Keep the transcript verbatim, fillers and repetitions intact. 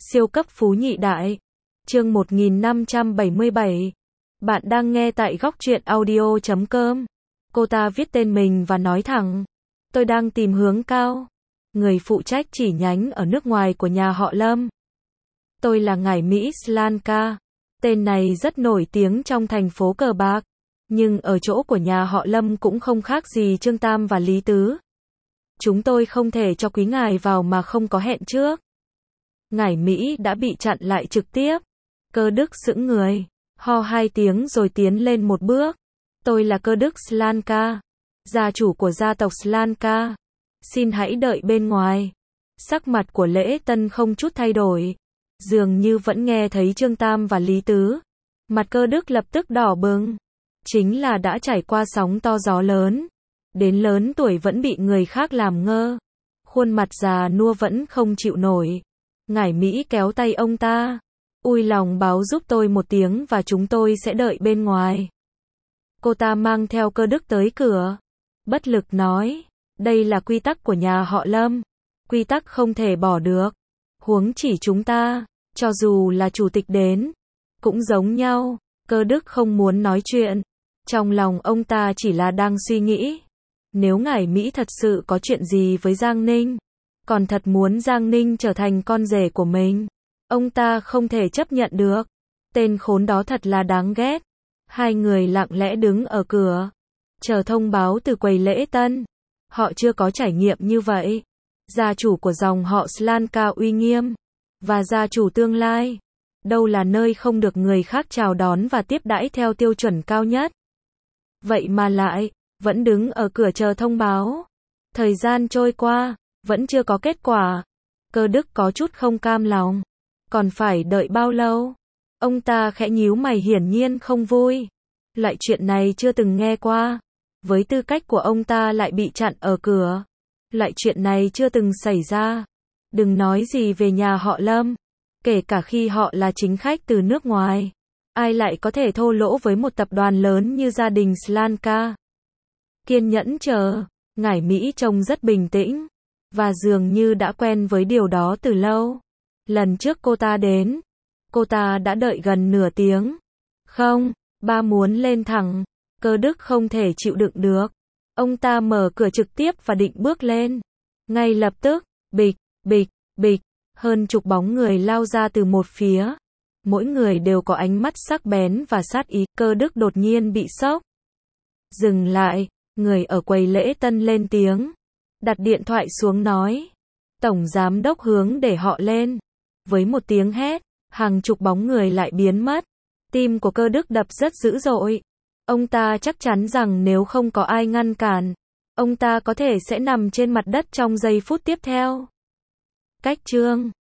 Siêu cấp phú nhị đại. Chương một nghìn năm trăm bảy mươi bảy. Bạn đang nghe tại góc truyện audio chấm com. Cô ta viết tên mình và nói thẳng. Tôi đang tìm hướng cao. Người phụ trách chỉ nhánh ở nước ngoài của nhà họ Lâm. Tôi là ngải Mỹ Slanka. Tên này rất nổi tiếng trong thành phố cờ bạc. Nhưng ở chỗ của nhà họ Lâm cũng không khác gì Trương Tam và Lý Tứ. Chúng tôi không thể cho quý ngài vào mà không có hẹn trước. Ngải Mỹ đã bị chặn lại trực tiếp. Cơ Đức sững người, ho hai tiếng rồi tiến lên một bước. Tôi là Cơ Đức Slanka, gia chủ của gia tộc Slanka. Xin hãy đợi bên ngoài. Sắc mặt của Lễ Tân không chút thay đổi. Dường như vẫn nghe thấy Trương Tam và Lý Tứ. Mặt Cơ Đức lập tức đỏ bừng. Chính là đã trải qua sóng to gió lớn. Đến lớn tuổi vẫn bị người khác làm ngơ. Khuôn mặt già nua vẫn không chịu nổi. Ngải Mỹ kéo tay ông ta. Ui lòng báo giúp tôi một tiếng và chúng tôi sẽ đợi bên ngoài. Cô ta mang theo Cơ Đức tới cửa. Bất lực nói. Đây là quy tắc của nhà họ Lâm. Quy tắc không thể bỏ được. Huống chỉ chúng ta, cho dù là chủ tịch đến, cũng giống nhau. Cơ Đức không muốn nói chuyện. Trong lòng ông ta chỉ là đang suy nghĩ. Nếu ngải Mỹ thật sự có chuyện gì với Giang Ninh, còn thật muốn Giang Ninh trở thành con rể của mình, ông ta không thể chấp nhận được. Tên khốn đó thật là đáng ghét. Hai người lặng lẽ đứng ở cửa, chờ thông báo từ quầy lễ tân. Họ chưa có trải nghiệm như vậy. Gia chủ của dòng họ Slanka uy nghiêm, và gia chủ tương lai, đâu là nơi không được người khác chào đón và tiếp đãi theo tiêu chuẩn cao nhất. Vậy mà lại, vẫn đứng ở cửa chờ thông báo. Thời gian trôi qua, vẫn chưa có kết quả. Cơ Đức có chút không cam lòng. Còn phải đợi bao lâu? Ông ta khẽ nhíu mày hiển nhiên không vui. Loại chuyện này chưa từng nghe qua. Với tư cách của ông ta lại bị chặn ở cửa. Loại chuyện này chưa từng xảy ra. Đừng nói gì về nhà họ Lâm. Kể cả khi họ là chính khách từ nước ngoài. Ai lại có thể thô lỗ với một tập đoàn lớn như gia đình Slanka? Kiên nhẫn chờ. Ngải Mỹ trông rất bình tĩnh. Và dường như đã quen với điều đó từ lâu. Lần trước cô ta đến, cô ta đã đợi gần nửa tiếng. Không, ba muốn lên thẳng. Cơ Đức không thể chịu đựng được. Ông ta mở cửa trực tiếp và định bước lên. Ngay lập tức, bịch, bịch, bịch, hơn chục bóng người lao ra từ một phía. Mỗi người đều có ánh mắt sắc bén và sát ý. Cơ Đức đột nhiên bị sốc. Dừng lại, người ở quầy lễ tân lên tiếng. Đặt điện thoại xuống nói. Tổng giám đốc hướng để họ lên. Với một tiếng hét, hàng chục bóng người lại biến mất. Tim của Cơ Đức đập rất dữ dội. Ông ta chắc chắn rằng nếu không có ai ngăn cản, ông ta có thể sẽ nằm trên mặt đất trong giây phút tiếp theo. Cách chương